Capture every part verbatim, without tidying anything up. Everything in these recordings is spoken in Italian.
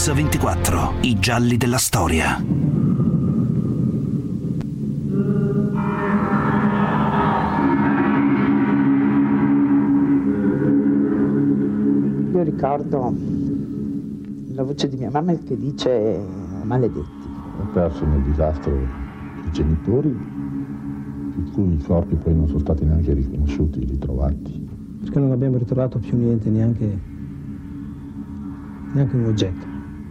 Mix ventiquattro, i gialli della storia. Io ricordo la voce di mia mamma che dice maledetti. Ho perso nel disastro i genitori, di cui i corpi poi non sono stati neanche riconosciuti, ritrovati. Perché non abbiamo ritrovato più niente, neanche, neanche un oggetto,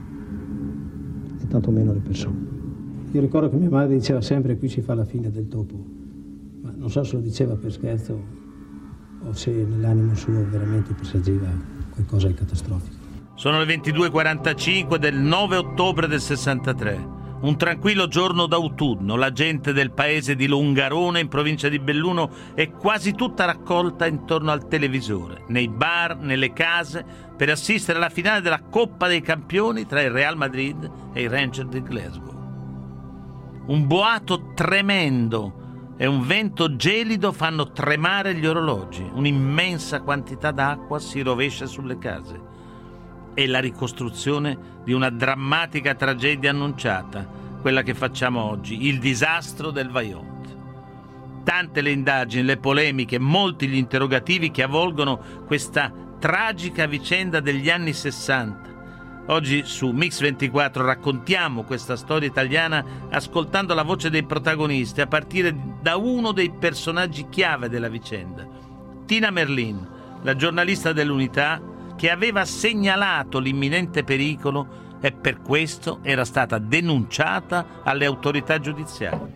e tantomeno le persone. Io ricordo che mia madre diceva sempre: qui si fa la fine del topo, ma non so se lo diceva per scherzo o se nell'animo suo veramente presageva qualcosa di catastrofico. Sono le ventidue e quarantacinque del nove ottobre del sessantatré. Un tranquillo giorno d'autunno. La gente del paese di Longarone, in provincia di Belluno, è quasi tutta raccolta intorno al televisore, nei bar, nelle case, per assistere alla finale della Coppa dei Campioni tra il Real Madrid e i Rangers di Glasgow. Un boato tremendo e un vento gelido fanno tremare gli orologi. Un'immensa quantità d'acqua si rovescia sulle case. È la ricostruzione di una drammatica tragedia annunciata, quella che facciamo oggi, il disastro del Vajont. Tante le indagini, le polemiche, molti gli interrogativi che avvolgono questa tragica vicenda degli anni sessanta. Oggi su Mix ventiquattro raccontiamo questa storia italiana ascoltando la voce dei protagonisti, a partire da uno dei personaggi chiave della vicenda, Tina Merlin, la giornalista dell'Unità, che aveva segnalato l'imminente pericolo e per questo era stata denunciata alle autorità giudiziarie.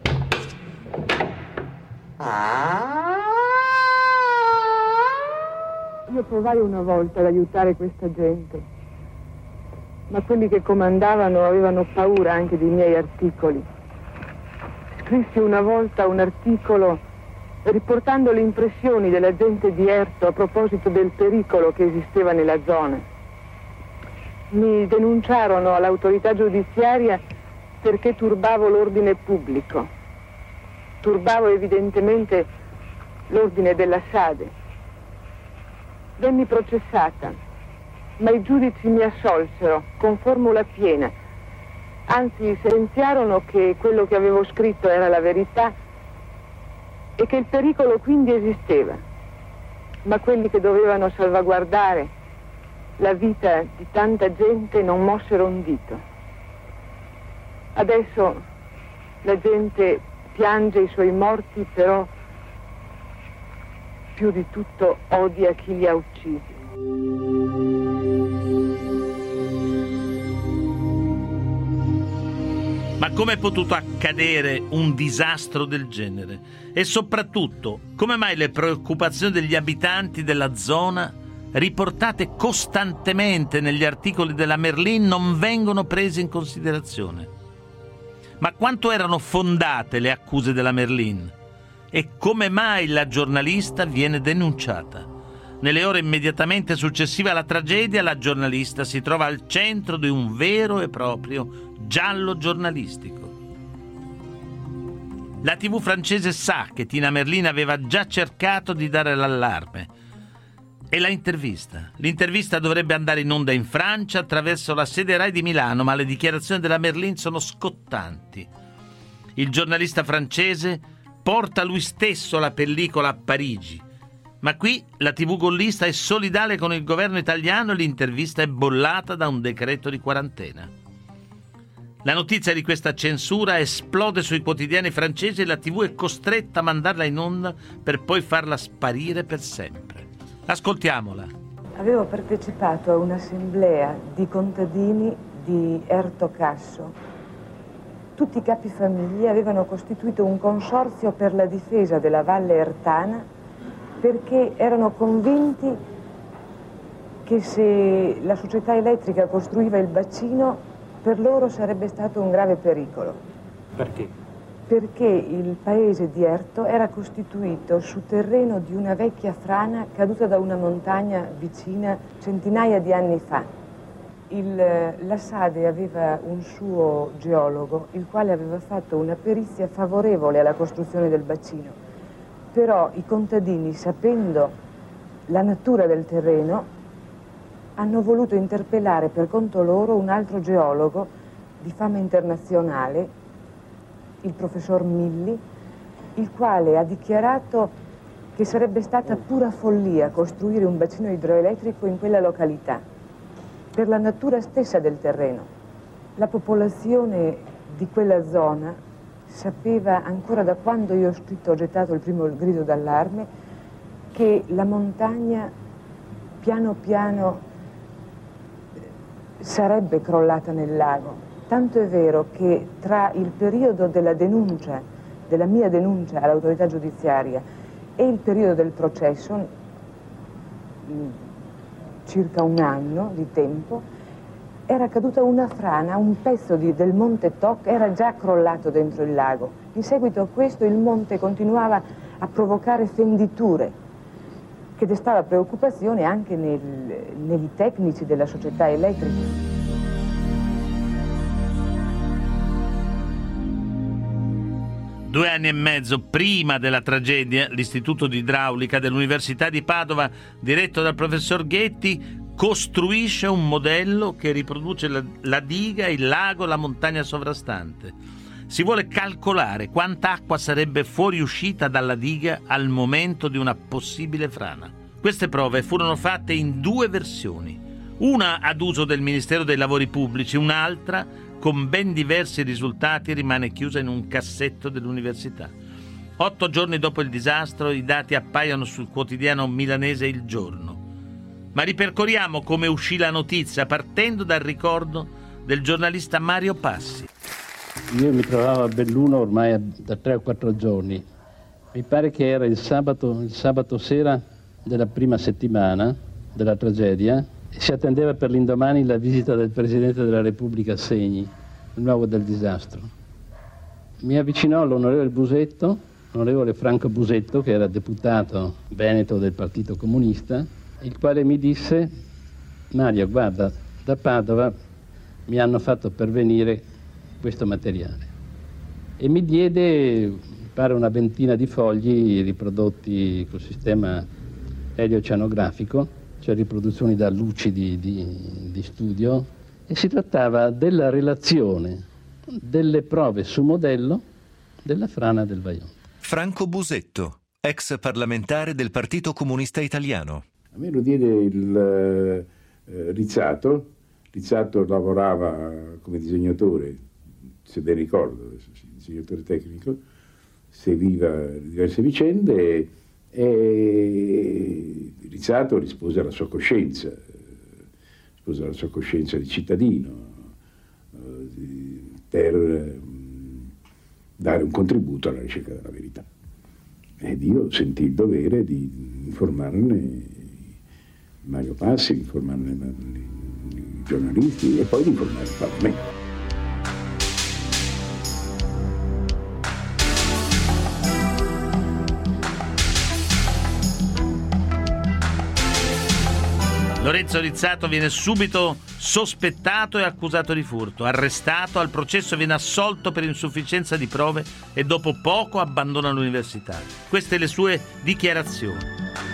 Io provai una volta ad aiutare questa gente, ma quelli che comandavano avevano paura anche dei miei articoli. Scrissi una volta un articolo riportando le impressioni della gente di Erto a proposito del pericolo che esisteva nella zona. Mi denunciarono all'autorità giudiziaria perché turbavo l'ordine pubblico. Turbavo evidentemente l'ordine della Sade. Venni processata, ma i giudici mi assolsero con formula piena. Anzi, sentenziarono che quello che avevo scritto era la verità e che il pericolo quindi esisteva, ma quelli che dovevano salvaguardare la vita di tanta gente non mossero un dito. Adesso la gente piange i suoi morti, però più di tutto odia chi li ha uccisi. Ma come è potuto accadere un disastro del genere? E soprattutto, come mai le preoccupazioni degli abitanti della zona, riportate costantemente negli articoli della Merlin, non vengono prese in considerazione? Ma quanto erano fondate le accuse della Merlin? E come mai la giornalista viene denunciata? Nelle ore immediatamente successive alla tragedia, la giornalista si trova al centro di un vero e proprio giallo giornalistico. La tivù francese sa che Tina Merlin aveva già cercato di dare l'allarme e la intervista. L'intervista dovrebbe andare in onda in Francia attraverso la sede Rai di Milano, ma le dichiarazioni della Merlin sono scottanti. Il giornalista francese porta lui stesso la pellicola a Parigi, ma qui la tivù gollista è solidale con il governo italiano e l'intervista è bollata da un decreto di quarantena. La notizia di questa censura esplode sui quotidiani francesi e la tivù è costretta a mandarla in onda per poi farla sparire per sempre. Ascoltiamola. Avevo partecipato a un'assemblea di contadini di Erto Casso. Tutti i capifamiglia avevano costituito un consorzio per la difesa della Valle Ertana perché erano convinti che se la società elettrica costruiva il bacino per loro sarebbe stato un grave pericolo. Perché? Perché il paese di Erto era costituito su terreno di una vecchia frana caduta da una montagna vicina centinaia di anni fa. Il, la Sade aveva un suo geologo, il quale aveva fatto una perizia favorevole alla costruzione del bacino. Però i contadini, sapendo la natura del terreno, hanno voluto interpellare per conto loro un altro geologo di fama internazionale, il professor Milli, il quale ha dichiarato che sarebbe stata pura follia costruire un bacino idroelettrico in quella località, per la natura stessa del terreno. La popolazione di quella zona sapeva ancora da quando io ho scritto, ho gettato il primo grido d'allarme, che la montagna piano piano sarebbe crollata nel lago. Tanto è vero che tra il periodo della denuncia, della mia denuncia all'autorità giudiziaria e il periodo del processo, circa un anno di tempo, era caduta una frana, un pezzo di, del monte Toc era già crollato dentro il lago. In seguito a questo il monte continuava a provocare fenditure, che destava preoccupazione anche nel, nei tecnici della società elettrica. Due anni e mezzo prima della tragedia, l'Istituto di Idraulica dell'Università di Padova, diretto dal professor Ghetti, costruisce un modello che riproduce la, la diga, il lago, la montagna sovrastante. Si vuole calcolare quanta acqua sarebbe fuoriuscita dalla diga al momento di una possibile frana. Queste prove furono fatte in due versioni, una ad uso del Ministero dei Lavori Pubblici, un'altra, con ben diversi risultati, rimane chiusa in un cassetto dell'università. Otto giorni dopo il disastro i dati appaiono sul quotidiano milanese Il Giorno. Ma ripercorriamo come uscì la notizia partendo dal ricordo del giornalista Mario Passi. Io mi trovavo a Belluno ormai da tre o quattro giorni. Mi pare che era il sabato, il sabato sera della prima settimana della tragedia e si attendeva per l'indomani la visita del Presidente della Repubblica a Segni, il luogo del disastro. Mi avvicinò l'onorevole Busetto, l'onorevole Franco Busetto, che era deputato veneto del Partito Comunista, il quale mi disse: Mario, guarda, da Padova mi hanno fatto pervenire questo materiale, e mi diede, mi pare, una ventina di fogli riprodotti col sistema elioceanografico, cioè riproduzioni da luci di, di, di studio, e si trattava della relazione delle prove su modello della frana del Vajont. Franco Busetto, ex parlamentare del Partito Comunista Italiano. A me lo diede il eh, Rizzato. Rizzato lavorava come disegnatore, se ben ricordo, disegnatore tecnico, seguiva diverse vicende e Rizzato rispose alla sua coscienza, rispose alla sua coscienza di cittadino per dare un contributo alla ricerca della verità. Ed io sentii il dovere di informarne Mario Passi, di informarne i giornalisti e poi di informare il Parlamento. Lorenzo Rizzato viene subito sospettato e accusato di furto, arrestato, al processo viene assolto per insufficienza di prove e dopo poco abbandona l'università. Queste le sue dichiarazioni.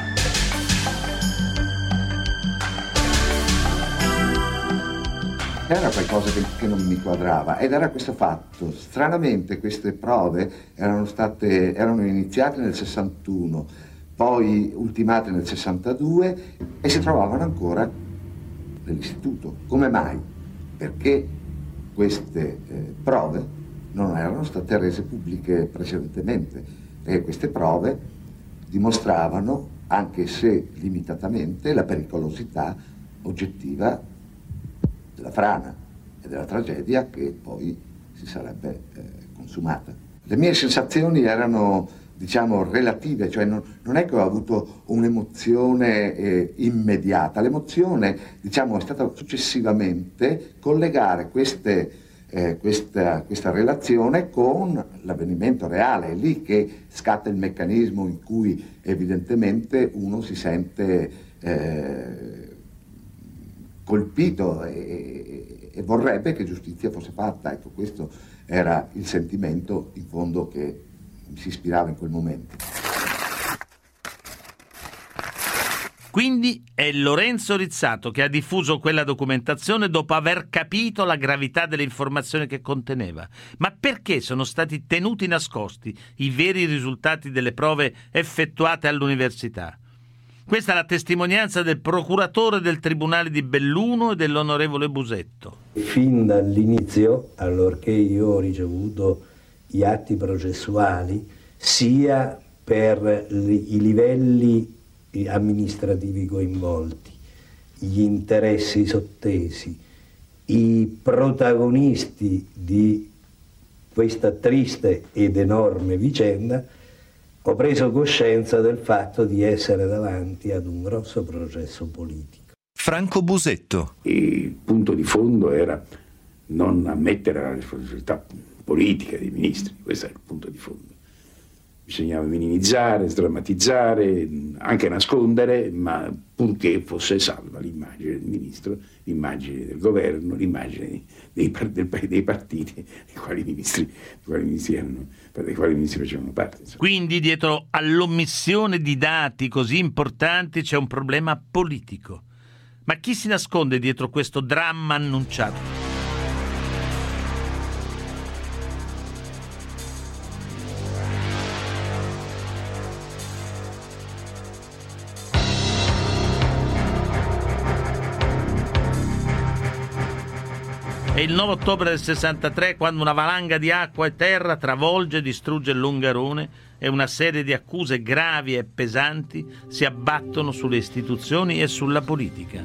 Era qualcosa che, che non mi quadrava ed era questo fatto. Stranamente queste prove erano state, erano iniziate nel sessantuno, poi ultimate nel sessantadue e si trovavano ancora nell'istituto. Come mai? Perché queste eh, prove non erano state rese pubbliche precedentemente, perché queste prove dimostravano, anche se limitatamente, la pericolosità oggettiva della frana e della tragedia che poi si sarebbe eh, consumata. Le mie sensazioni erano, diciamo, relative, cioè non, non è che ho avuto un'emozione eh, immediata. L'emozione, diciamo, è stata successivamente collegare queste, eh, questa, questa relazione con l'avvenimento reale. È lì che scatta il meccanismo in cui evidentemente uno si sente eh, colpito e, e vorrebbe che giustizia fosse fatta. Ecco, questo era il sentimento in fondo che mi si ispirava in quel momento. Quindi è Lorenzo Rizzato che ha diffuso quella documentazione dopo aver capito la gravità delle informazioni che conteneva. Ma perché sono stati tenuti nascosti i veri risultati delle prove effettuate all'università? Questa è la testimonianza del procuratore del Tribunale di Belluno e dell'onorevole Busetto. Fin dall'inizio, allorché io ho ricevuto gli atti processuali, sia per i livelli amministrativi coinvolti, gli interessi sottesi, i protagonisti di questa triste ed enorme vicenda, ho preso coscienza del fatto di essere davanti ad un grosso processo politico. Franco Busetto. Il punto di fondo era non ammettere la responsabilità politica dei ministri, questo era il punto di fondo. Bisognava minimizzare, sdrammatizzare, anche nascondere, ma purché fosse salva l'immagine del ministro, l'immagine del governo, l'immagine dei, dei, dei partiti dei quali ministri, dei quali ministri, erano, dei quali ministri facevano parte. Insomma. Quindi dietro all'omissione di dati così importanti c'è un problema politico. Ma chi si nasconde dietro questo dramma annunciato? È il nove ottobre del sessantatré quando una valanga di acqua e terra travolge e distrugge il Longarone e una serie di accuse gravi e pesanti si abbattono sulle istituzioni e sulla politica.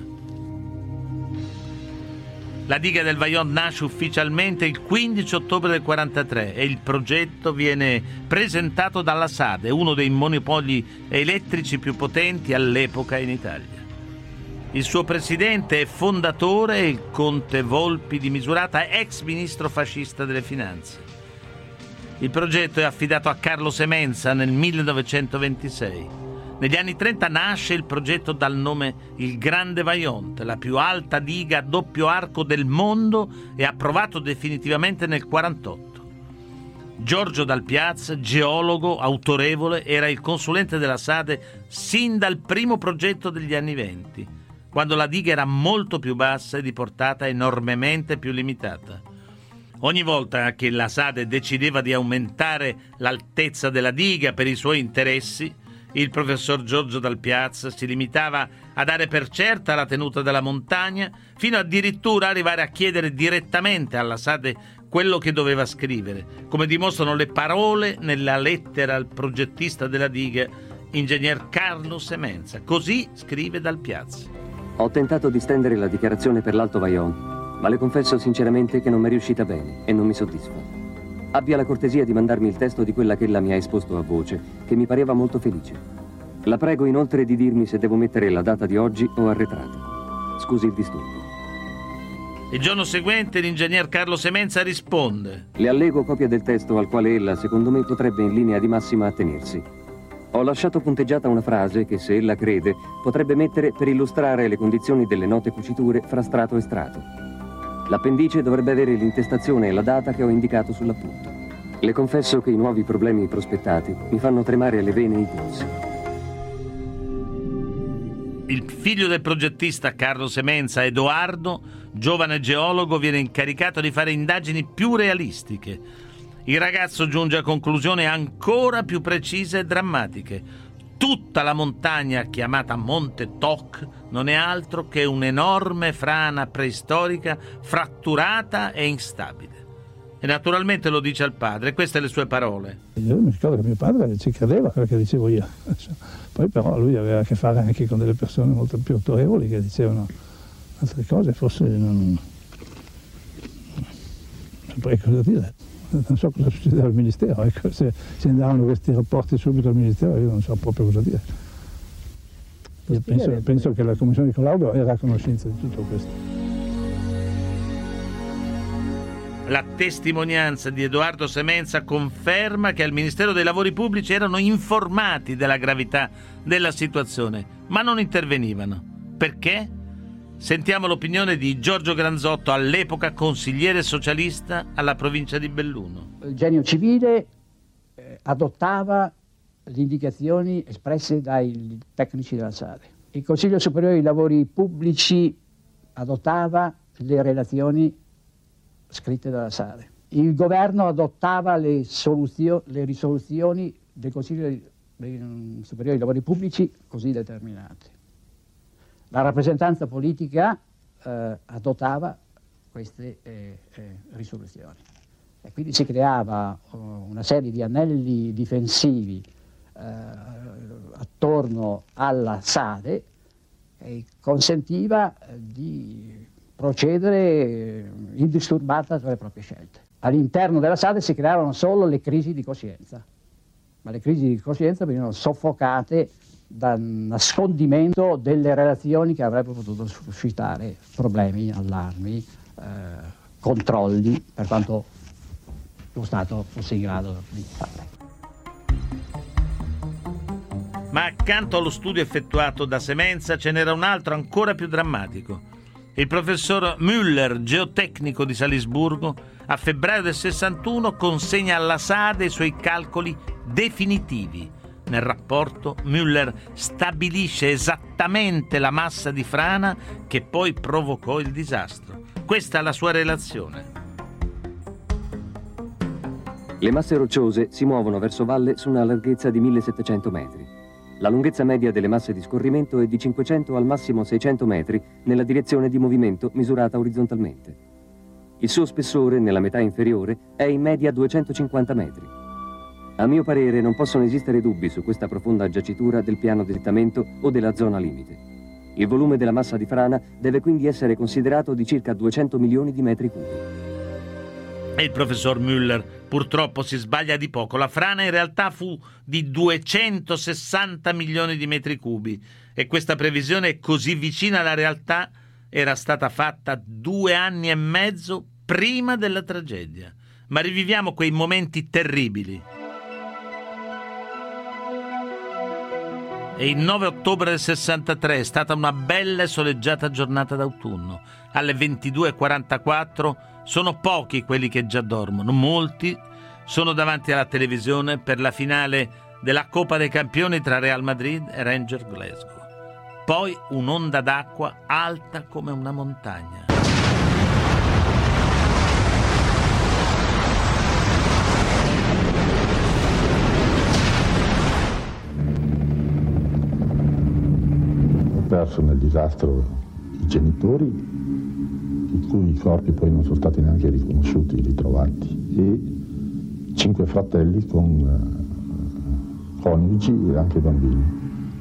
La diga del Vajont nasce ufficialmente il quindici ottobre del quarantatré e il progetto viene presentato dalla SADE, uno dei monopoli elettrici più potenti all'epoca in Italia. Il suo presidente e fondatore è il conte Volpi di Misurata, ex ministro fascista delle finanze. Il progetto è affidato a Carlo Semenza nel millenovecentoventisei. Negli anni trenta nasce il progetto dal nome Il Grande Vajont, la più alta diga a doppio arco del mondo, e approvato definitivamente nel quarantotto. Giorgio Dal Piaz, geologo autorevole, era il consulente della SADE sin dal primo progetto degli anni venti, quando la diga era molto più bassa e di portata enormemente più limitata. Ogni volta che la SADE decideva di aumentare l'altezza della diga per i suoi interessi, il professor Giorgio Dal Piaz si limitava a dare per certa la tenuta della montagna, fino addirittura arrivare a chiedere direttamente alla SADE quello che doveva scrivere, come dimostrano le parole nella lettera al progettista della diga, ingegner Carlo Semenza. Così scrive Dal Piaz. Ho tentato di stendere la dichiarazione per l'Alto Vajont, ma le confesso sinceramente che non mi è riuscita bene e non mi soddisfa. Abbia la cortesia di mandarmi il testo di quella che ella mi ha esposto a voce, che mi pareva molto felice. La prego inoltre di dirmi se devo mettere la data di oggi o arretrata. Scusi il disturbo. Il giorno seguente l'ingegner Carlo Semenza risponde: le allego copia del testo al quale ella, secondo me, potrebbe in linea di massima attenersi. Ho lasciato punteggiata una frase che, se ella crede, potrebbe mettere per illustrare le condizioni delle note cuciture fra strato e strato. L'appendice dovrebbe avere l'intestazione e la data che ho indicato sull'appunto. Le confesso che i nuovi problemi prospettati mi fanno tremare le vene e i polsi. Il figlio del progettista Carlo Semenza, Edoardo, giovane geologo, viene incaricato di fare indagini più realistiche. Il ragazzo giunge a conclusioni ancora più precise e drammatiche. Tutta la montagna, chiamata Monte Toc, non è altro che un'enorme frana preistorica fratturata e instabile. E naturalmente lo dice al padre, queste le sue parole. Io mi ricordo che mio padre ci credeva a quello che dicevo io. Poi però lui aveva a che fare anche con delle persone molto più autorevoli che dicevano altre cose, forse non, non saprei cosa dire. Non so cosa succedeva al Ministero, ecco, se, se andavano questi rapporti subito al Ministero io non so proprio cosa dire. Io penso, penso che la commissione di collaudo era a conoscenza di tutto questo. La testimonianza di Edoardo Semenza conferma che al Ministero dei Lavori Pubblici erano informati della gravità della situazione, ma non intervenivano. Perché? Sentiamo l'opinione di Giorgio Granzotto, all'epoca consigliere socialista alla provincia di Belluno. Il genio civile eh, adottava le indicazioni espresse dai tecnici della SADE Il Consiglio Superiore dei Lavori Pubblici adottava le relazioni scritte dalla SADE. Il governo adottava le, soluzio- le risoluzioni del Consiglio Superiore dei Lavori Pubblici così determinate. La rappresentanza politica eh, adottava queste eh, eh, risoluzioni. E quindi si creava uh, una serie di anelli difensivi uh, attorno alla SADE e consentiva uh, di procedere indisturbata tra le proprie scelte. All'interno della SADE si creavano solo le crisi di coscienza, ma le crisi di coscienza venivano soffocate dal nascondimento delle relazioni che avrebbero potuto suscitare problemi, allarmi, eh, controlli, per quanto lo Stato fosse in grado di fare. Ma accanto allo studio effettuato da Semenza ce n'era un altro ancora più drammatico. Il professor Müller, geotecnico di Salisburgo, a febbraio del sessantuno consegna alla SADE i suoi calcoli definitivi. Nel rapporto Müller stabilisce esattamente la massa di frana che poi provocò il disastro. Questa è la sua relazione. Le masse rocciose si muovono verso valle su una larghezza di millesettecento metri. La lunghezza media delle masse di scorrimento è di cinquecento al massimo seicento metri nella direzione di movimento misurata orizzontalmente. Il suo spessore nella metà inferiore è in media duecentocinquanta metri. A mio parere non possono esistere dubbi su questa profonda giacitura del piano di slittamento o della zona limite. Il volume della massa di frana deve quindi essere considerato di circa duecento milioni di metri cubi. E il professor Müller purtroppo si sbaglia di poco. La frana in realtà fu di duecentosessanta milioni di metri cubi e questa previsione è così vicina alla realtà era stata fatta due anni e mezzo prima della tragedia. Ma riviviamo quei momenti terribili. E il nove ottobre del sessantatré è stata una bella e soleggiata giornata d'autunno. Alle ventidue e quarantaquattro sono pochi quelli che già dormono, molti sono davanti alla televisione per la finale della Coppa dei Campioni tra Real Madrid e Rangers Glasgow. Poi un'onda d'acqua alta come una montagna. Ho perso nel disastro i genitori, i cui corpi poi non sono stati neanche riconosciuti, ritrovati, e cinque fratelli con eh, coniugi e anche bambini.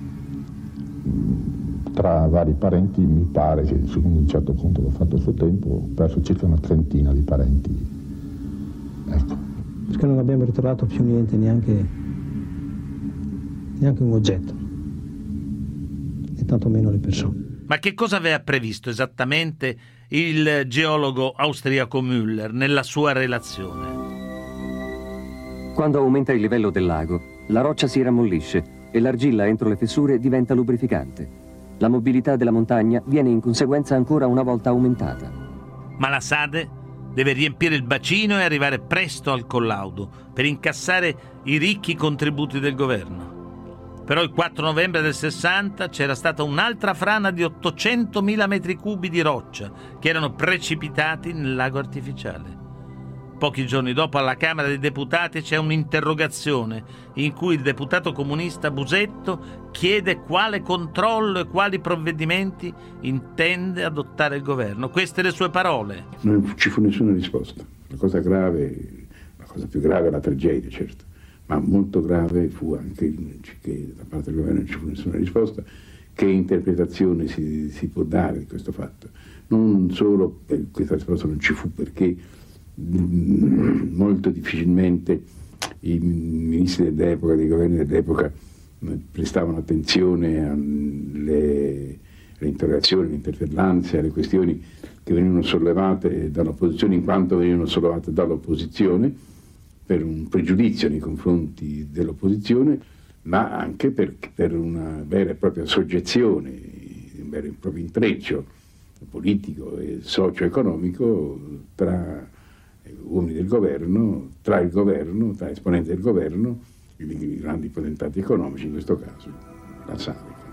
Tra vari parenti mi pare che, secondo un certo conto l'ho fatto a suo tempo, ho perso circa una trentina di parenti. Ecco. Perché non abbiamo ritrovato più niente, neanche, neanche un oggetto, e tantomeno le persone. Ma che cosa aveva previsto esattamente il geologo austriaco Müller nella sua relazione? Quando aumenta il livello del lago, la roccia si rammollisce e l'argilla entro le fessure diventa lubrificante. La mobilità della montagna viene in conseguenza ancora una volta aumentata. Ma la SADE deve riempire il bacino e arrivare presto al collaudo per incassare i ricchi contributi del governo. Però il quattro novembre del sessanta c'era stata un'altra frana di ottocentomila metri cubi di roccia che erano precipitati nel lago artificiale. Pochi giorni dopo alla Camera dei Deputati c'è un'interrogazione in cui il deputato comunista Busetto chiede quale controllo e quali provvedimenti intende adottare il governo. Queste le sue parole. Non ci fu nessuna risposta. La cosa grave, la cosa più grave è la tragedia, certo. Ma molto grave fu anche che da parte del governo non ci fu nessuna risposta. Che interpretazione si, si può dare di questo fatto? Non solo per questa risposta non ci fu perché mh, molto difficilmente i ministri dell'epoca, dei governi dell'epoca prestavano attenzione alle, alle interrogazioni, alle interpellanze, alle questioni che venivano sollevate dall'opposizione, in quanto venivano sollevate dall'opposizione, per un pregiudizio nei confronti dell'opposizione, ma anche per, per una vera e propria soggezione, un vero e proprio intreccio politico e socio-economico tra uomini del governo, tra il governo, tra esponenti del governo, i grandi potentati economici, in questo caso la SADE.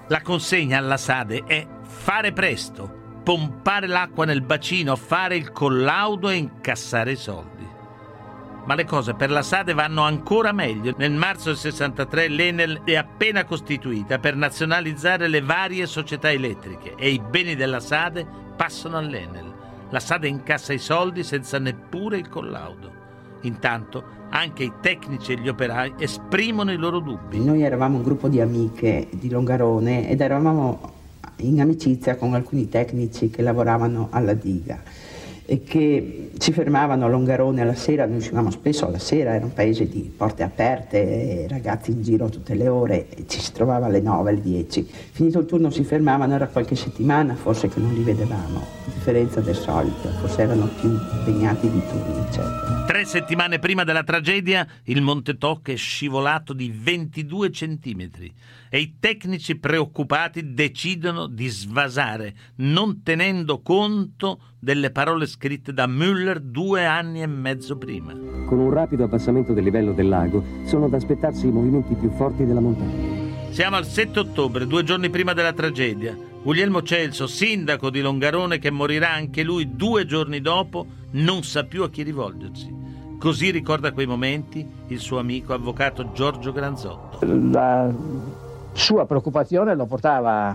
La consegna alla SADE è fare presto, pompare l'acqua nel bacino, fare il collaudo e incassare i soldi. Ma le cose per la SADE vanno ancora meglio. Nel marzo del sessantatré l'Enel è appena costituita per nazionalizzare le varie società elettriche e i beni della SADE passano all'Enel. La SADE incassa i soldi senza neppure il collaudo. Intanto anche i tecnici e gli operai esprimono i loro dubbi. Noi eravamo un gruppo di amiche di Longarone ed eravamo in amicizia con alcuni tecnici che lavoravano alla diga e che ci fermavano a Longarone alla sera. Noi uscivamo spesso alla sera, era un paese di porte aperte, ragazzi in giro tutte le ore, e ci si trovava alle nove, alle dieci. Finito il turno si fermavano, era qualche settimana forse che non li vedevamo, a differenza del solito, forse erano più impegnati di turni, eccetera. Tre settimane prima della tragedia il Monte Toc è scivolato di ventidue centimetri e i tecnici preoccupati decidono di svasare, non tenendo conto delle parole scritte da Müller due anni e mezzo prima. Con un rapido abbassamento del livello del lago sono da aspettarsi i movimenti più forti della montagna. Siamo al sette ottobre, due giorni prima della tragedia. Guglielmo Celso, sindaco di Longarone, che morirà anche lui due giorni dopo, non sa più a chi rivolgersi. Così ricorda quei momenti il suo amico avvocato Giorgio Granzotto. La sua preoccupazione lo portava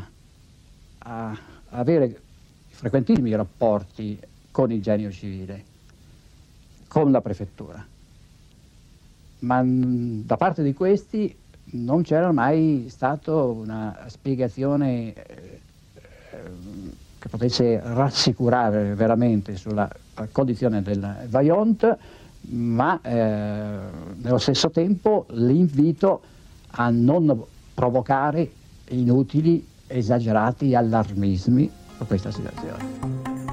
a avere frequentissimi rapporti con il genio civile, con la prefettura, ma da parte di questi non c'era mai stata una spiegazione eh, che potesse rassicurare veramente sulla condizione del Vajont, ma eh, nello stesso tempo l'invito a non provocare inutili, esagerati allarmismi per questa situazione.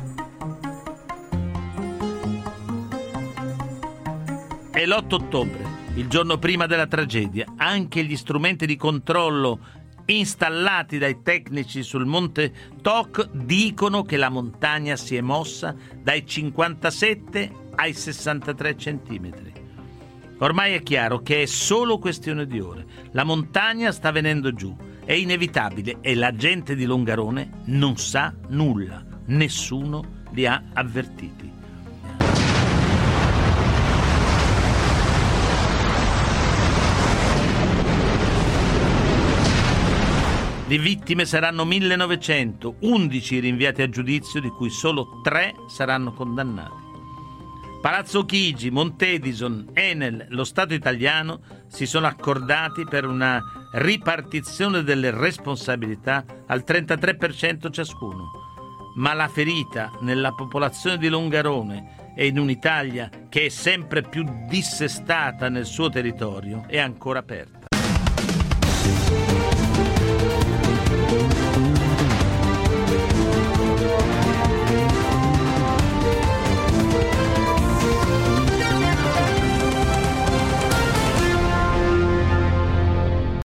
È l'otto ottobre, il giorno prima della tragedia. Anche gli strumenti di controllo installati dai tecnici sul Monte Toc dicono che la montagna si è mossa dai cinquantasette ai sessantatré centimetri. Ormai è chiaro che è solo questione di ore. La montagna sta venendo giù, è inevitabile e la gente di Longarone non sa nulla. Nessuno li ha avvertiti. Le vittime saranno millenovecento, undici rinviati a giudizio, di cui solo tre saranno condannati. Palazzo Chigi, Montedison, Enel, lo Stato italiano si sono accordati per una ripartizione delle responsabilità al trentatré per cento ciascuno. Ma la ferita nella popolazione di Longarone e in un'Italia che è sempre più dissestata nel suo territorio è ancora aperta.